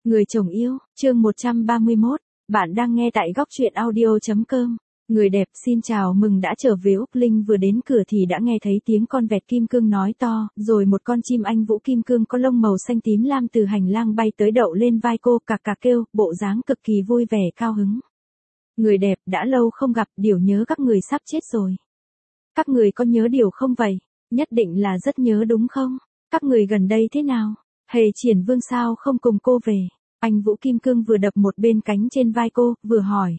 Người chồng yêu, chương 131, bạn đang nghe tại góc truyện audio.com. Người đẹp xin chào mừng đã trở về. Úc Linh vừa đến cửa thì đã nghe thấy tiếng con vẹt kim cương nói to, rồi một con chim anh vũ kim cương có lông màu xanh tím lam từ hành lang bay tới đậu lên vai cô, cạc cạc kêu, bộ dáng cực kỳ vui vẻ cao hứng. Người đẹp, đã lâu không gặp, Điều nhớ các người sắp chết rồi. Các người có nhớ Điều không vậy? Nhất định là rất nhớ đúng không? Các người gần đây thế nào? Hề Triển Vương sao không cùng cô về? Anh Vũ Kim Cương vừa đập một bên cánh trên vai cô, vừa hỏi.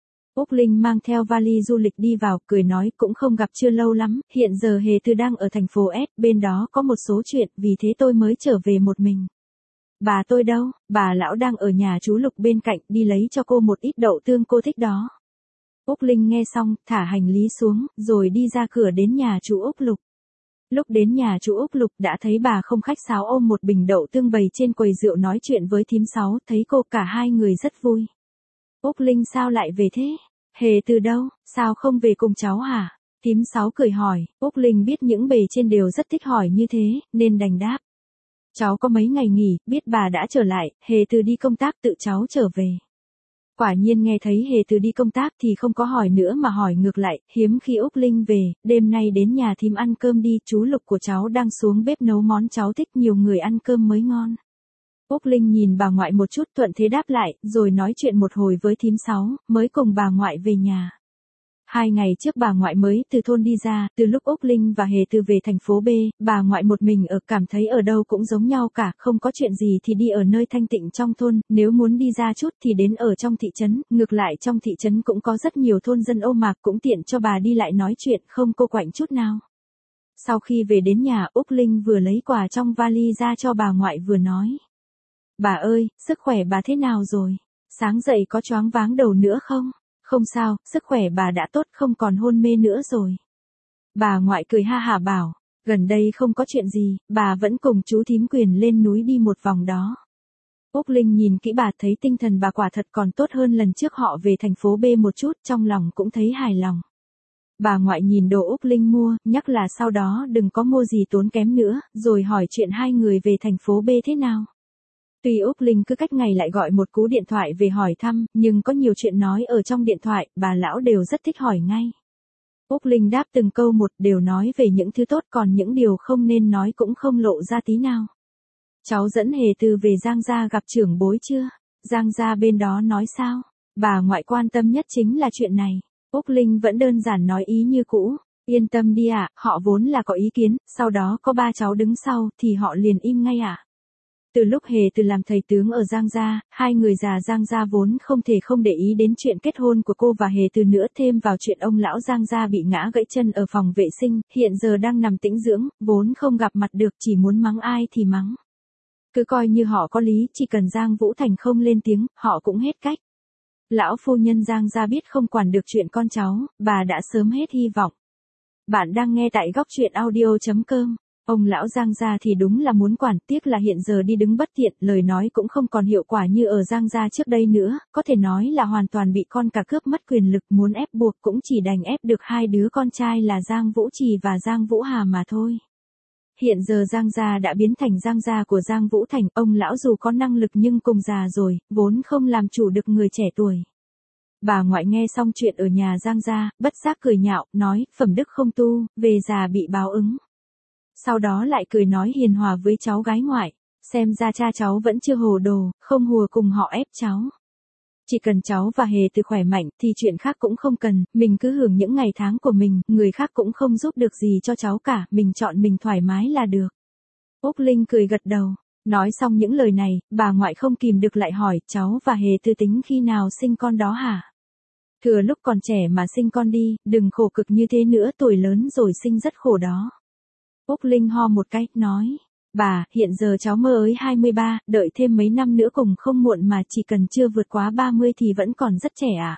Úc Linh mang theo vali du lịch đi vào, cười nói cũng không gặp chưa lâu lắm, hiện giờ Hề Từ đang ở thành phố S, bên đó có một số chuyện, vì thế tôi mới trở về một mình. Bà tôi đâu? Bà lão đang ở nhà chú Lục bên cạnh, đi lấy cho cô một ít đậu tương cô thích đó. Úc Linh nghe xong, thả hành lý xuống, rồi đi ra cửa đến nhà chú Úc Lục. Lúc đến nhà chú Úc Lục đã thấy bà không khách sáo ôm một bình đậu tương bày trên quầy rượu nói chuyện với thím Sáu, thấy cô cả hai người rất vui. Úc Linh sao lại về thế? Hề Từ đâu, sao không về cùng cháu hả? Thím Sáu cười hỏi, Úc Linh biết những bề trên đều rất thích hỏi như thế, nên đành đáp. Cháu có mấy ngày nghỉ, biết bà đã trở lại, Hề Từ đi công tác tự cháu trở về. Quả nhiên nghe thấy Hề Từ đi công tác thì không có hỏi nữa mà hỏi ngược lại, hiếm khi Úc Linh về, đêm nay đến nhà thím ăn cơm đi, chú Lục của cháu đang xuống bếp nấu món cháu thích, nhiều người ăn cơm mới ngon. Úc Linh nhìn bà ngoại một chút thuận thế đáp lại, rồi nói chuyện một hồi với thím Sáu, mới cùng bà ngoại về nhà. 2 ngày trước bà ngoại mới từ thôn đi ra, từ lúc Úc Linh và Hề Từ về thành phố B, bà ngoại một mình ở, cảm thấy ở đâu cũng giống nhau cả, không có chuyện gì thì đi ở nơi thanh tịnh trong thôn, nếu muốn đi ra chút thì đến ở trong thị trấn, ngược lại trong thị trấn cũng có rất nhiều thôn dân ô mạc cũng tiện cho bà đi lại nói chuyện, không cô quạnh chút nào. Sau khi về đến nhà, Úc Linh vừa lấy quà trong vali ra cho bà ngoại vừa nói. Bà ơi, sức khỏe bà thế nào rồi? Sáng dậy có choáng váng đầu nữa không? Không sao, sức khỏe bà đã tốt, không còn hôn mê nữa rồi. Bà ngoại cười ha hả bảo, gần đây không có chuyện gì, bà vẫn cùng chú thím Quyền lên núi đi một vòng đó. Úc Linh nhìn kỹ bà thấy tinh thần bà quả thật còn tốt hơn lần trước họ về thành phố B một chút, trong lòng cũng thấy hài lòng. Bà ngoại nhìn đồ Úc Linh mua, nhắc là sau đó đừng có mua gì tốn kém nữa, rồi hỏi chuyện hai người về thành phố B thế nào. Tuy Úc Linh cứ cách ngày lại gọi một cú điện thoại về hỏi thăm, nhưng có nhiều chuyện nói ở trong điện thoại, bà lão đều rất thích hỏi ngay. Úc Linh đáp từng câu một, đều nói về những thứ tốt, còn những điều không nên nói cũng không lộ ra tí nào. Cháu dẫn Hề Từ về Giang gia gặp trưởng bối chưa? Giang gia bên đó nói sao? Bà ngoại quan tâm nhất chính là chuyện này. Úc Linh vẫn đơn giản nói ý như cũ. Yên tâm đi ạ, họ vốn là có ý kiến, sau đó có ba cháu đứng sau, thì họ liền im ngay ạ. Từ lúc Hề Từ làm thầy tướng ở Giang gia, hai người già Giang gia vốn không thể không để ý đến chuyện kết hôn của cô và Hề Từ nữa, thêm vào chuyện ông lão Giang gia bị ngã gãy chân ở phòng vệ sinh, hiện giờ đang nằm tĩnh dưỡng, vốn không gặp mặt được, chỉ muốn mắng ai thì mắng. Cứ coi như họ có lý, chỉ cần Giang Vũ Thành không lên tiếng, họ cũng hết cách. Lão phu nhân Giang gia biết không quản được chuyện con cháu, bà đã sớm hết hy vọng. Bạn đang nghe tại góc truyện audio.com. Ông lão Giang gia thì đúng là muốn quản, tiếc là hiện giờ đi đứng bất tiện, lời nói cũng không còn hiệu quả như ở Giang gia trước đây nữa, có thể nói là hoàn toàn bị con cả cướp mất quyền lực, muốn ép buộc cũng chỉ đành ép được hai đứa con trai là Giang Vũ Trì và Giang Vũ Hà mà thôi. Hiện giờ Giang gia đã biến thành Giang gia của Giang Vũ Thành, ông lão dù có năng lực nhưng cùng già rồi, vốn không làm chủ được người trẻ tuổi. Bà ngoại nghe xong chuyện ở nhà Giang gia, bất giác cười nhạo, nói, phẩm đức không tu, về già bị báo ứng. Sau đó lại cười nói hiền hòa với cháu gái ngoại, xem ra cha cháu vẫn chưa hồ đồ, không hùa cùng họ ép cháu. Chỉ cần cháu và Hề Từ khỏe mạnh thì chuyện khác cũng không cần, mình cứ hưởng những ngày tháng của mình, người khác cũng không giúp được gì cho cháu cả, mình chọn mình thoải mái là được. Úc Linh cười gật đầu, nói xong những lời này, bà ngoại không kìm được lại hỏi, cháu và Hề Từ tính khi nào sinh con đó hả? Thừa lúc còn trẻ mà sinh con đi, đừng khổ cực như thế nữa, tuổi lớn rồi sinh rất khổ đó. Úc Linh ho một cái, nói, bà, hiện giờ cháu mơ ới 23, đợi thêm mấy năm nữa cùng không muộn mà, chỉ cần chưa vượt quá 30 thì vẫn còn rất trẻ à.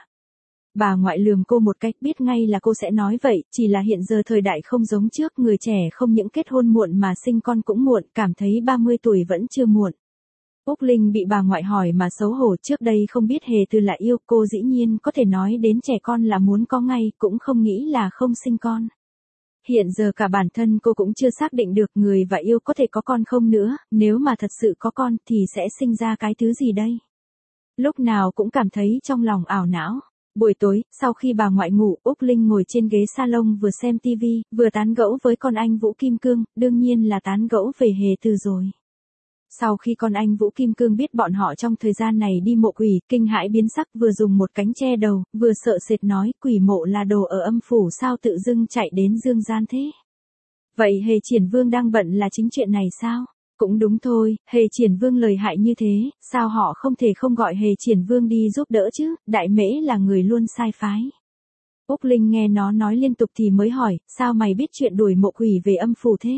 Bà ngoại lườm cô một cái, biết ngay là cô sẽ nói vậy, chỉ là hiện giờ thời đại không giống trước, người trẻ không những kết hôn muộn mà sinh con cũng muộn, cảm thấy 30 tuổi vẫn chưa muộn. Úc Linh bị bà ngoại hỏi mà xấu hổ, trước đây không biết Hề Từ là yêu, cô dĩ nhiên có thể nói đến trẻ con là muốn có ngay, cũng không nghĩ là không sinh con. Hiện giờ cả bản thân cô cũng chưa xác định được người và yêu có thể có con không nữa, nếu mà thật sự có con thì sẽ sinh ra cái thứ gì đây? Lúc nào cũng cảm thấy trong lòng ảo não. Buổi tối, sau khi bà ngoại ngủ, Úc Linh ngồi trên ghế salon vừa xem tivi, vừa tán gẫu với con anh Vũ Kim Cương, đương nhiên là tán gẫu về Hề Từ rồi. Sau khi con anh Vũ Kim Cương biết bọn họ trong thời gian này đi mộ quỷ, kinh hãi biến sắc, vừa dùng một cánh che đầu, vừa sợ sệt nói, quỷ mộ là đồ ở âm phủ sao tự dưng chạy đến dương gian thế? Vậy Hề Triển Vương đang bận là chính chuyện này sao? Cũng đúng thôi, Hề Triển Vương lời hại như thế, sao họ không thể không gọi Hề Triển Vương đi giúp đỡ chứ, Đại Mễ là người luôn sai phái. Úc Linh nghe nó nói liên tục thì mới hỏi, sao mày biết chuyện đuổi mộ quỷ về âm phủ thế?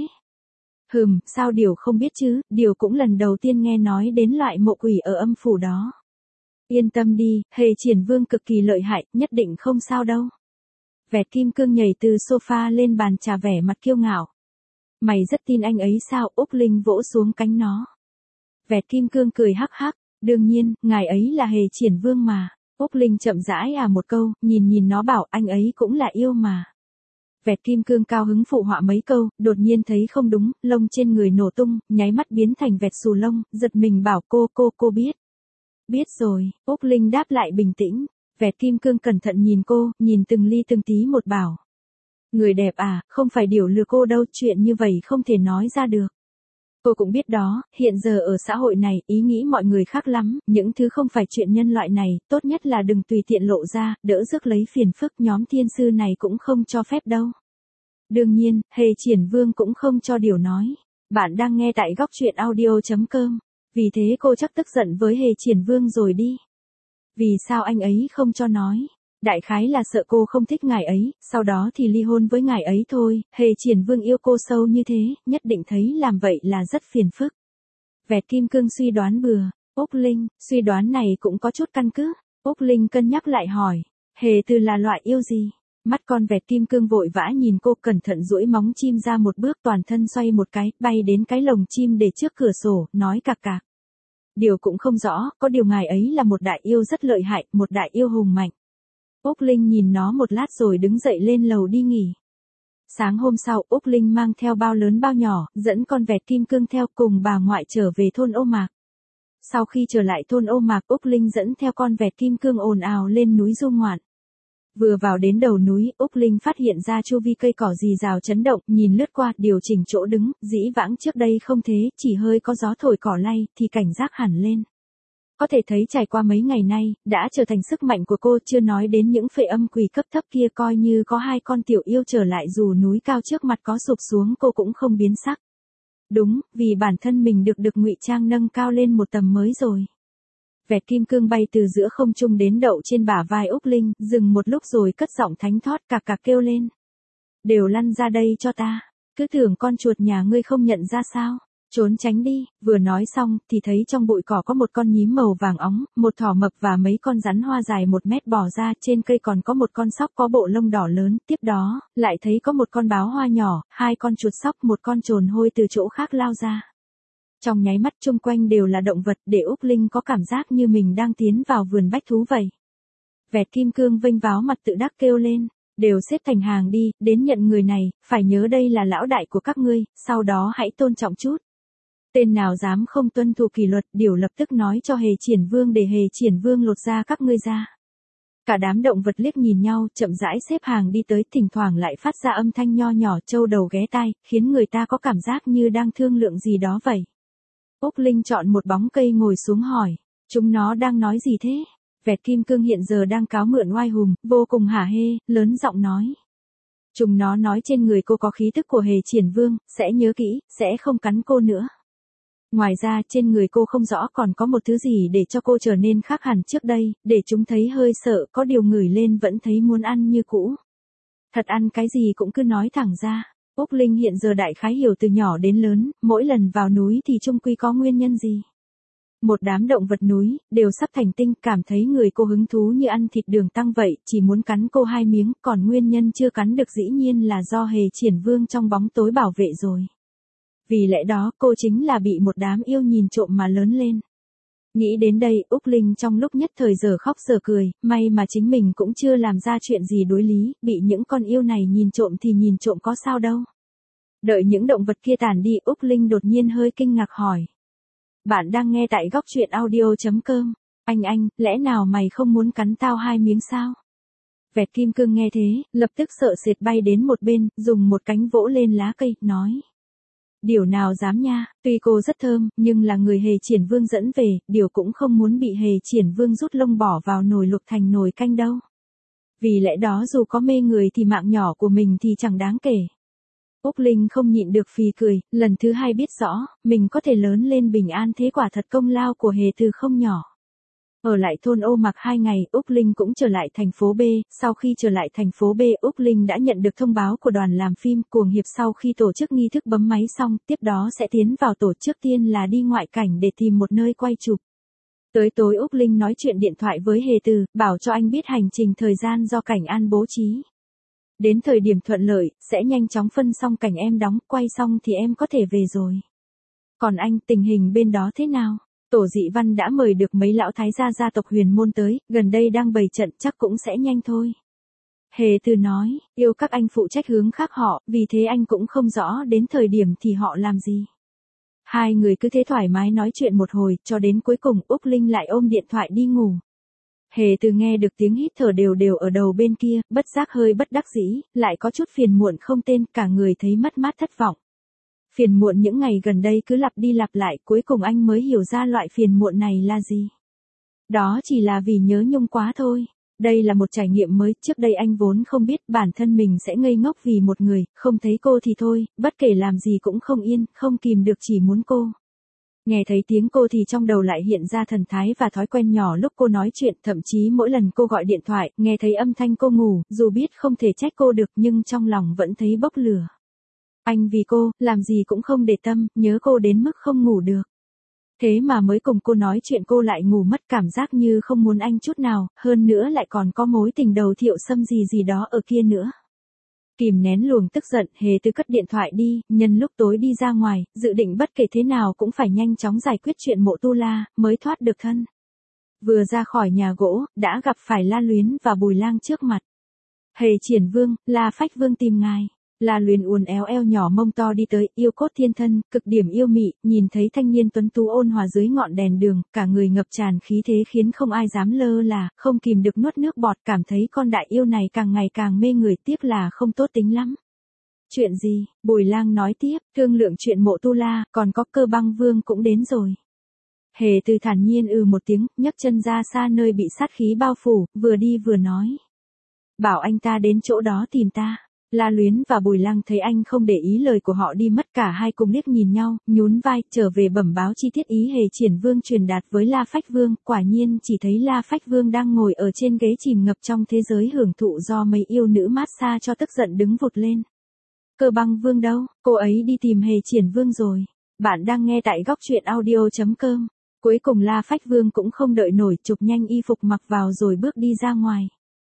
Sao Điều không biết chứ, Điều cũng lần đầu tiên nghe nói đến loại mộ quỷ ở âm phủ đó. Yên tâm đi, Hề Triển Vương cực kỳ lợi hại, nhất định không sao đâu. Vẹt Kim Cương nhảy từ sofa lên bàn trà vẻ mặt kiêu ngạo. Mày rất tin anh ấy sao? Úc Linh vỗ xuống cánh nó. Vẹt Kim Cương cười hắc hắc, đương nhiên, ngài ấy là Hề Triển Vương mà. Úc Linh chậm rãi một câu, nhìn nó bảo anh ấy cũng là yêu mà. Vẹt Kim Cương cao hứng phụ họa mấy câu, đột nhiên thấy không đúng, lông trên người nổ tung, nháy mắt biến thành vẹt xù lông, giật mình bảo cô biết. Biết rồi, Úc Linh đáp lại bình tĩnh. Vẹt Kim Cương cẩn thận nhìn cô, nhìn từng ly từng tí một bảo. Người đẹp à, không phải Điều lừa cô đâu, chuyện như vậy không thể nói ra được. Cô cũng biết đó, hiện giờ ở xã hội này, ý nghĩ mọi người khác lắm, những thứ không phải chuyện nhân loại này, tốt nhất là đừng tùy tiện lộ ra, đỡ rước lấy phiền phức, nhóm thiên sư này cũng không cho phép đâu. Đương nhiên, Hề Triển Vương cũng không cho Điều nói. Bạn đang nghe tại góc truyện audio.com, vì thế cô chắc tức giận với Hề Triển Vương rồi đi. Vì sao anh ấy không cho nói? Đại khái là sợ cô không thích ngài ấy, sau đó thì ly hôn với ngài ấy thôi, Hề Triển Vương yêu cô sâu như thế, nhất định thấy làm vậy là rất phiền phức. Vẹt Kim Cương suy đoán bừa, Úc Linh, suy đoán này cũng có chút căn cứ. Úc Linh cân nhắc lại hỏi, Hề Từ là loại yêu gì? Mắt con Vẹt Kim Cương vội vã nhìn cô cẩn thận duỗi móng chim ra một bước toàn thân xoay một cái, bay đến cái lồng chim để trước cửa sổ, nói cạc cạc. Điều cũng không rõ, có điều ngài ấy là một đại yêu rất lợi hại, một đại yêu hùng mạnh. Úc Linh nhìn nó một lát rồi đứng dậy lên lầu đi nghỉ. Sáng hôm sau, Úc Linh mang theo bao lớn bao nhỏ, dẫn con Vẹt Kim Cương theo cùng bà ngoại trở về thôn Ô Mạc. Sau khi trở lại thôn Ô Mạc, Úc Linh dẫn theo con Vẹt Kim Cương ồn ào lên núi du ngoạn. Vừa vào đến đầu núi, Úc Linh phát hiện ra chu vi cây cỏ rì rào chấn động, nhìn lướt qua, điều chỉnh chỗ đứng, dĩ vãng trước đây không thế, chỉ hơi có gió thổi cỏ lay, thì cảnh giác hẳn lên. Có thể thấy trải qua mấy ngày nay, đã trở thành sức mạnh của cô, chưa nói đến những phệ âm quỷ cấp thấp kia, coi như có hai con tiểu yêu trở lại dù núi cao trước mặt có sụp xuống cô cũng không biến sắc. Đúng, vì bản thân mình được ngụy trang nâng cao lên một tầm mới rồi. Vẹt Kim Cương bay từ giữa không trung đến đậu trên bả vai Úc Linh, dừng một lúc rồi cất giọng thánh thót cạc cạc kêu lên. Đều lăn ra đây cho ta, cứ tưởng con chuột nhà ngươi không nhận ra sao, trốn tránh đi, vừa nói xong, thì thấy trong bụi cỏ có một con nhím màu vàng óng, một thỏ mập và mấy con rắn hoa dài 1 mét bò ra, trên cây còn có một con sóc có bộ lông đỏ lớn, tiếp đó, lại thấy có một con báo hoa nhỏ, 2 con chuột sóc, một con trồn hôi từ chỗ khác lao ra. Trong nháy mắt chung quanh đều là động vật, để Úc Linh có cảm giác như mình đang tiến vào vườn bách thú vậy. Vẹt Kim Cương vênh váo mặt tự đắc kêu lên, đều xếp thành hàng đi, đến nhận người này, phải nhớ đây là lão đại của các ngươi, sau đó hãy tôn trọng chút. Tên nào dám không tuân thủ kỷ luật, điều lập tức nói cho Hề Triển Vương để Hề Triển Vương lột ra các ngươi ra. Cả đám động vật liếc nhìn nhau, chậm rãi xếp hàng đi tới, thỉnh thoảng lại phát ra âm thanh nho nhỏ trâu đầu ghé tai, khiến người ta có cảm giác như đang thương lượng gì đó vậy. Úc Linh chọn một bóng cây ngồi xuống hỏi, chúng nó đang nói gì thế? Vẹt Kim Cương hiện giờ đang cáo mượn oai hùng, vô cùng hả hê, lớn giọng nói. Chúng nó nói trên người cô có khí tức của Hề Triển Vương, sẽ nhớ kỹ, sẽ không cắn cô nữa. Ngoài ra trên người cô không rõ còn có một thứ gì để cho cô trở nên khác hẳn trước đây, để chúng thấy hơi sợ, có điều ngửi lên vẫn thấy muốn ăn như cũ. Thật ăn cái gì cũng cứ nói thẳng ra. Úc Linh hiện giờ đại khái hiểu từ nhỏ đến lớn, mỗi lần vào núi thì chung quy có nguyên nhân gì. Một đám động vật núi, đều sắp thành tinh, cảm thấy người cô hứng thú như ăn thịt đường tăng vậy, chỉ muốn cắn cô 2 miếng, còn nguyên nhân chưa cắn được dĩ nhiên là do Hề Triển Vương trong bóng tối bảo vệ rồi. Vì lẽ đó cô chính là bị một đám yêu nhìn trộm mà lớn lên. Nghĩ đến đây, Úc Linh trong lúc nhất thời giờ khóc giờ cười, may mà chính mình cũng chưa làm ra chuyện gì đối lý, bị những con yêu này nhìn trộm thì nhìn trộm có sao đâu. Đợi những động vật kia tản đi, Úc Linh đột nhiên hơi kinh ngạc hỏi. Bạn đang nghe tại góc truyện audio.com. Anh, lẽ nào mày không muốn cắn tao 2 miếng sao? Vẹt kim cương nghe thế, lập tức sợ sệt bay đến một bên, dùng một cánh vỗ lên lá cây, nói. Điều nào dám nha, tuy cô rất thơm, nhưng là người Hề Triển Vương dẫn về, điều cũng không muốn bị Hề Triển Vương rút lông bỏ vào nồi luộc thành nồi canh đâu. Vì lẽ đó dù có mê người thì mạng nhỏ của mình thì chẳng đáng kể. Úc Linh không nhịn được phì cười, lần thứ 2 biết rõ, mình có thể lớn lên bình an thế quả thật công lao của Hề Từ không nhỏ. Ở lại thôn Ô Mặc 2 ngày, Úc Linh cũng trở lại thành phố B, sau khi trở lại thành phố B, Úc Linh đã nhận được thông báo của đoàn làm phim Cuồng Hiệp sau khi tổ chức nghi thức bấm máy xong, tiếp đó sẽ tiến vào tổ trước tiên là đi ngoại cảnh để tìm một nơi quay chụp. Tới tối Úc Linh nói chuyện điện thoại với Hề Từ, bảo cho anh biết hành trình thời gian do Cảnh An bố trí. Đến thời điểm thuận lợi, sẽ nhanh chóng phân xong cảnh em đóng, quay xong thì em có thể về rồi. Còn anh, tình hình bên đó thế nào? Tổ Dị Văn đã mời được mấy lão thái gia tộc Huyền Môn tới, gần đây đang bày trận chắc cũng sẽ nhanh thôi. Hề Từ nói, yêu các anh phụ trách hướng khác họ, vì thế anh cũng không rõ đến thời điểm thì họ làm gì. Hai người cứ thế thoải mái nói chuyện một hồi, cho đến cuối cùng Úc Linh lại ôm điện thoại đi ngủ. Hề Từ nghe được tiếng hít thở đều ở đầu bên kia, bất giác hơi bất đắc dĩ, lại có chút phiền muộn không tên, cả người thấy mất mát thất vọng. Phiền muộn những ngày gần đây cứ lặp đi lặp lại, cuối cùng anh mới hiểu ra loại phiền muộn này là gì. Đó chỉ là vì nhớ Nhung quá thôi. Đây là một trải nghiệm mới, trước đây anh vốn không biết bản thân mình sẽ ngây ngốc vì một người, không thấy cô thì thôi, bất kể làm gì cũng không yên, không kìm được chỉ muốn cô. Nghe thấy tiếng cô thì trong đầu lại hiện ra thần thái và thói quen nhỏ lúc cô nói chuyện, thậm chí mỗi lần cô gọi điện thoại, nghe thấy âm thanh cô ngủ, dù biết không thể trách cô được nhưng trong lòng vẫn thấy bốc lửa. Anh vì cô, làm gì cũng không để tâm, nhớ cô đến mức không ngủ được. Thế mà mới cùng cô nói chuyện cô lại ngủ mất, cảm giác như không muốn anh chút nào, hơn nữa lại còn có mối tình đầu Thiệu Sâm gì đó ở kia nữa. Kìm nén luồng tức giận, Hề Từ cất điện thoại đi, nhân lúc tối đi ra ngoài, dự định bất kể thế nào cũng phải nhanh chóng giải quyết chuyện Mộ Tu La, mới thoát được thân. Vừa ra khỏi nhà gỗ, đã gặp phải La Luyến và Bùi Lang trước mặt. Hề Triển Vương, La Phách Vương tìm ngài. La Luyến uốn éo eo nhỏ mông to đi tới, yêu cốt thiên thân, cực điểm yêu mị, nhìn thấy thanh niên tuấn tú ôn hòa dưới ngọn đèn đường, cả người ngập tràn khí thế khiến không ai dám lơ là, không kìm được nuốt nước bọt, cảm thấy con đại yêu này càng ngày càng mê người, tiếc là không tốt tính lắm. Chuyện gì? Bùi Lang nói tiếp, thương lượng chuyện Mộ Tu La, còn có Cơ Băng Vương cũng đến rồi. Hề Từ thản nhiên một tiếng, nhấc chân ra xa nơi bị sát khí bao phủ, vừa đi vừa nói. Bảo anh ta đến chỗ đó tìm ta. La Luyến và Bùi Lang thấy anh không để ý lời của họ đi mất, cả hai cùng liếc nhìn nhau, nhún vai, trở về bẩm báo chi tiết ý Hề Triển Vương truyền đạt với La Phách Vương, quả nhiên chỉ thấy La Phách Vương đang ngồi ở trên ghế chìm ngập trong thế giới hưởng thụ do mấy yêu nữ mát xa cho tức giận đứng vụt lên. Cơ Băng Vương đâu, cô ấy đi tìm Hề Triển Vương rồi. Bạn đang nghe tại góc truyện audio.com. Cuối cùng La Phách Vương cũng không đợi nổi, chụp nhanh y phục mặc vào rồi bước đi ra ngoài.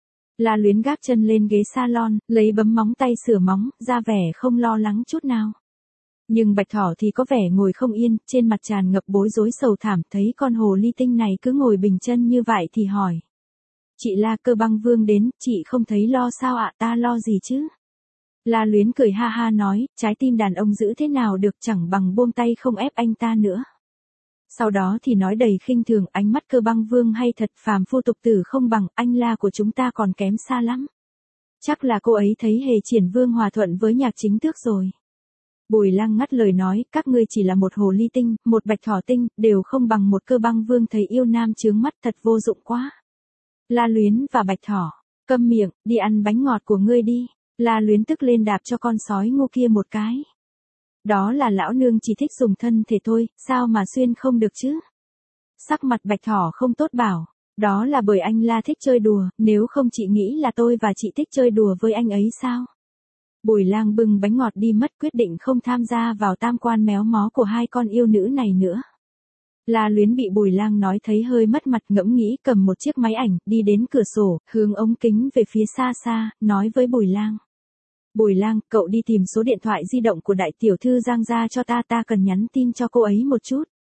La Luyến gác chân lên ghế salon, lấy bấm móng tay sửa móng, ra vẻ không lo lắng chút nào. Nhưng Bạch Thỏ thì có vẻ ngồi không yên, trên mặt tràn ngập bối rối sầu thảm, thấy con hồ ly tinh này cứ ngồi bình chân như vậy thì hỏi. Chị La, Cơ Băng Vương đến, chị không thấy lo sao ạ? Ta lo gì chứ? La Luyến cười ha ha nói, trái tim đàn ông giữ thế nào được, chẳng bằng buông tay không ép anh ta nữa. Sau đó thì nói đầy khinh thường, ánh mắt Cơ Băng Vương hay thật, phàm phu tục tử không bằng, anh La của chúng ta còn kém xa lắm. Chắc là cô ấy thấy Hề Triển Vương hòa thuận với Nhạc Chính Tước rồi. Bùi Lang ngắt lời nói, các ngươi chỉ là một hồ ly tinh, một Bạch Thỏ tinh, đều không bằng một Cơ Băng Vương thấy yêu nam chướng mắt, thật vô dụng quá. La Luyến và Bạch Thỏ, câm miệng, đi ăn bánh ngọt của ngươi đi. La Luyến tức lên đạp cho con sói ngu kia một cái. Đó là lão nương chỉ thích dùng thân thể thôi, sao mà xuyên không được chứ? Sắc mặt Bạch Thỏ không tốt bảo, đó là bởi anh La thích chơi đùa, nếu không chị nghĩ là tôi và chị thích chơi đùa với anh ấy sao? Bùi Lang bưng bánh ngọt đi mất, quyết định không tham gia vào tam quan méo mó của hai con yêu nữ này nữa. La Luyến bị Bùi Lang nói thấy hơi mất mặt, ngẫm nghĩ cầm một chiếc máy ảnh, đi đến cửa sổ, hướng ống kính về phía xa xa, nói với Bùi Lang. Bùi Lang, cậu đi tìm số điện thoại di động của đại tiểu thư Giang gia cho ta, ta cần nhắn tin cho cô ấy một chút.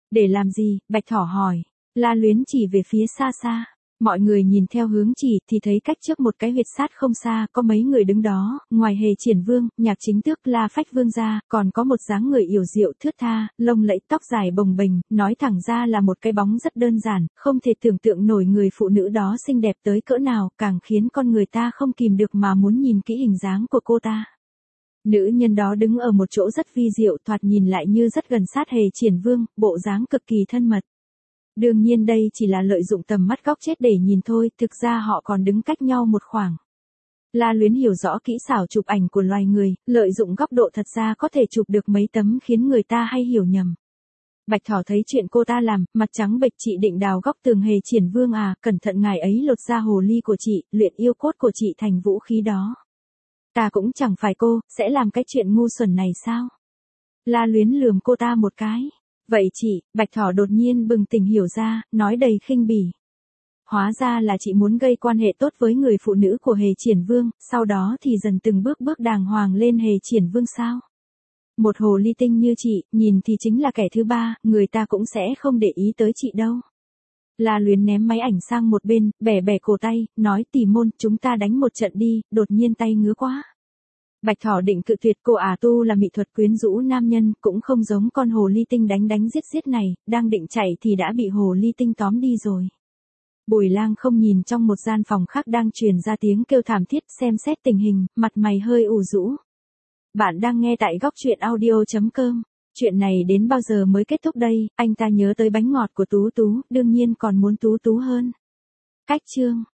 Để làm gì? Bạch Thỏ hỏi. La Luyến chỉ về phía xa xa. Mọi người nhìn theo hướng chỉ thì thấy cách trước một cái huyệt sát không xa có mấy người đứng đó, ngoài Hề Triển Vương, Nhạc Chính Tước, La Phách Vương ra, còn có một dáng người yểu diệu thướt tha, lông lẫy tóc dài bồng bềnh, nói thẳng ra là một cái bóng rất đơn giản, không thể tưởng tượng nổi người phụ nữ đó xinh đẹp tới cỡ nào, càng khiến con người ta không kìm được mà muốn nhìn kỹ hình dáng của cô ta. Nữ nhân đó đứng ở một chỗ rất vi diệu, thoạt nhìn lại như rất gần sát Hề Triển Vương, bộ dáng cực kỳ thân mật. Đương nhiên đây chỉ là lợi dụng tầm mắt góc chết để nhìn thôi, thực ra họ còn đứng cách nhau một khoảng. La Luyến hiểu rõ kỹ xảo chụp ảnh của loài người, lợi dụng góc độ thật ra có thể chụp được mấy tấm khiến người ta hay hiểu nhầm. Bạch Thỏ thấy chuyện cô ta làm, mặt trắng bệch. Chị định đào góc tường Hề Triển Vương à, cẩn thận ngài ấy lột ra hồ ly của chị, luyện yêu cốt của chị thành vũ khí đó. Ta cũng chẳng phải cô, sẽ làm cái chuyện ngu xuẩn này sao? La Luyến lườm cô ta một cái. Vậy chị, Bạch Thỏ đột nhiên bừng tỉnh hiểu ra, nói đầy khinh bỉ. Hóa ra là chị muốn gây quan hệ tốt với người phụ nữ của Hề Triển Vương, sau đó thì dần từng bước bước đàng hoàng lên Hề Triển Vương sao? Một hồ ly tinh như chị, nhìn thì chính là kẻ thứ ba, người ta cũng sẽ không để ý tới chị đâu. La Luyến ném máy ảnh sang một bên, bẻ bẻ cổ tay, nói Tỷ Môn, chúng ta đánh một trận đi, đột nhiên tay ngứa quá. Bạch Thỏ định cự tuyệt, cô tu là mỹ thuật quyến rũ nam nhân, cũng không giống con hồ ly tinh đánh giết này, đang định chạy thì đã bị hồ ly tinh tóm đi rồi. Bùi Lang không nhìn trong một gian phòng khác đang truyền ra tiếng kêu thảm thiết, xem xét tình hình, mặt mày hơi ủ rũ. Bạn đang nghe tại góc truyện audio.com. Chuyện này đến bao giờ mới kết thúc đây? Anh ta nhớ tới bánh ngọt của Tú Tú, đương nhiên còn muốn Tú Tú hơn. Cách chương